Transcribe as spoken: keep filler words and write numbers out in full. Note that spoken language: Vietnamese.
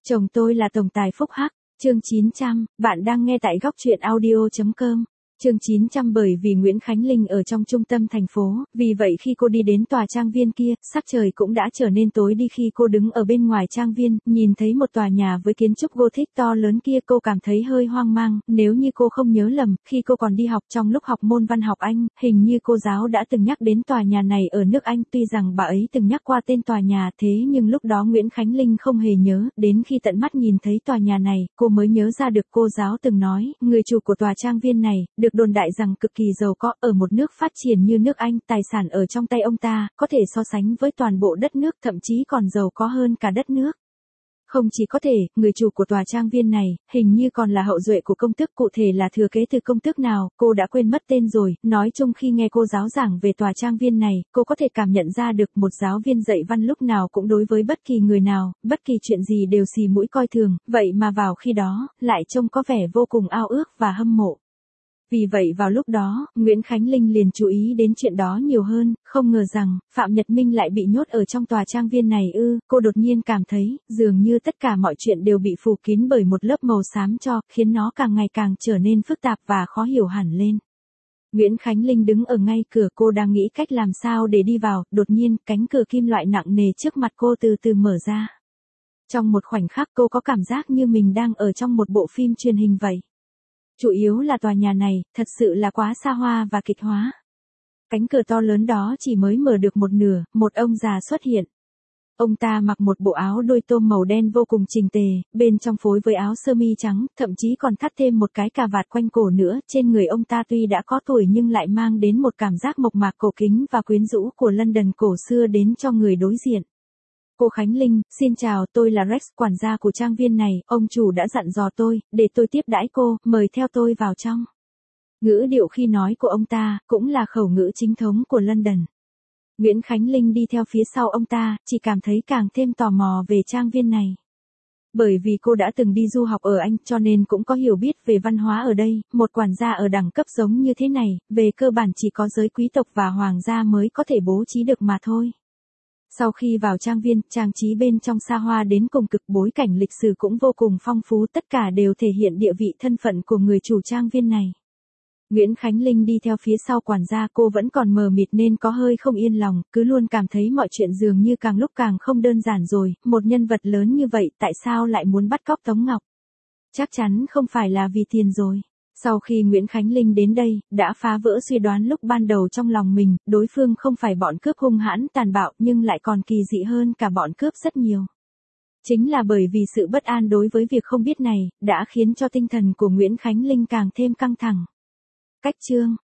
Chồng tôi là tổng tài phúc hắc, chương chín trăm, bạn đang nghe tại góc truyện audio.com. Chương chín trăm bởi vì Nguyễn Khánh Linh ở trong trung tâm thành phố, vì vậy khi cô đi đến tòa trang viên kia, sắc trời cũng đã trở nên tối đi khi cô đứng ở bên ngoài trang viên, nhìn thấy một tòa nhà với kiến trúc Gothic to lớn kia cô cảm thấy hơi hoang mang, nếu như cô không nhớ lầm, khi cô còn đi học trong lúc học môn văn học Anh, hình như cô giáo đã từng nhắc đến tòa nhà này ở nước Anh, tuy rằng bà ấy từng nhắc qua tên tòa nhà thế nhưng lúc đó Nguyễn Khánh Linh không hề nhớ, đến khi tận mắt nhìn thấy tòa nhà này, cô mới nhớ ra được cô giáo từng nói, người chủ của tòa trang viên này, được đồn đại rằng cực kỳ giàu có ở một nước phát triển như nước Anh, tài sản ở trong tay ông ta, có thể so sánh với toàn bộ đất nước, thậm chí còn giàu có hơn cả đất nước. Không chỉ có thể, người chủ của tòa trang viên này, hình như còn là hậu duệ của công tước, cụ thể là thừa kế từ công tước nào, cô đã quên mất tên rồi, nói chung khi nghe cô giáo giảng về tòa trang viên này, cô có thể cảm nhận ra được một giáo viên dạy văn lúc nào cũng đối với bất kỳ người nào, bất kỳ chuyện gì đều xì mũi coi thường, vậy mà vào khi đó, lại trông có vẻ vô cùng ao ước và hâm mộ. Vì vậy vào lúc đó, Nguyễn Khánh Linh liền chú ý đến chuyện đó nhiều hơn, không ngờ rằng, Phạm Nhật Minh lại bị nhốt ở trong tòa trang viên này ư, cô đột nhiên cảm thấy, dường như tất cả mọi chuyện đều bị phủ kín bởi một lớp màu xám cho, khiến nó càng ngày càng trở nên phức tạp và khó hiểu hẳn lên. Nguyễn Khánh Linh đứng ở ngay cửa, cô đang nghĩ cách làm sao để đi vào, đột nhiên, cánh cửa kim loại nặng nề trước mặt cô từ từ mở ra. Trong một khoảnh khắc cô có cảm giác như mình đang ở trong một bộ phim truyền hình vậy. Chủ yếu là tòa nhà này, thật sự là quá xa hoa và kịch hóa. Cánh cửa to lớn đó chỉ mới mở được một nửa, một ông già xuất hiện. Ông ta mặc một bộ áo đôi tôm màu đen vô cùng chỉnh tề, bên trong phối với áo sơ mi trắng, thậm chí còn thắt thêm một cái cà vạt quanh cổ nữa. Trên người ông ta tuy đã có tuổi nhưng lại mang đến một cảm giác mộc mạc cổ kính và quyến rũ của London cổ xưa đến cho người đối diện. Cô Khánh Linh, xin chào, tôi là Rex, quản gia của trang viên này, ông chủ đã dặn dò tôi, để tôi tiếp đãi cô, mời theo tôi vào trong. Ngữ điệu khi nói của ông ta, cũng là khẩu ngữ chính thống của London. Nguyễn Khánh Linh đi theo phía sau ông ta, chỉ cảm thấy càng thêm tò mò về trang viên này. Bởi vì cô đã từng đi du học ở Anh cho nên cũng có hiểu biết về văn hóa ở đây, một quản gia ở đẳng cấp giống như thế này, về cơ bản chỉ có giới quý tộc và hoàng gia mới có thể bố trí được mà thôi. Sau khi vào trang viên, trang trí bên trong xa hoa đến cùng cực, bối cảnh lịch sử cũng vô cùng phong phú, tất cả đều thể hiện địa vị thân phận của người chủ trang viên này. Nguyễn Khánh Linh đi theo phía sau quản gia, cô vẫn còn mờ mịt nên có hơi không yên lòng, cứ luôn cảm thấy mọi chuyện dường như càng lúc càng không đơn giản rồi, một nhân vật lớn như vậy tại sao lại muốn bắt cóc Tống Ngọc? Chắc chắn không phải là vì tiền rồi. Sau khi Nguyễn Khánh Linh đến đây, đã phá vỡ suy đoán lúc ban đầu trong lòng mình, đối phương không phải bọn cướp hung hãn tàn bạo nhưng lại còn kỳ dị hơn cả bọn cướp rất nhiều. Chính là bởi vì sự bất an đối với việc không biết này, đã khiến cho tinh thần của Nguyễn Khánh Linh càng thêm căng thẳng. Cách chương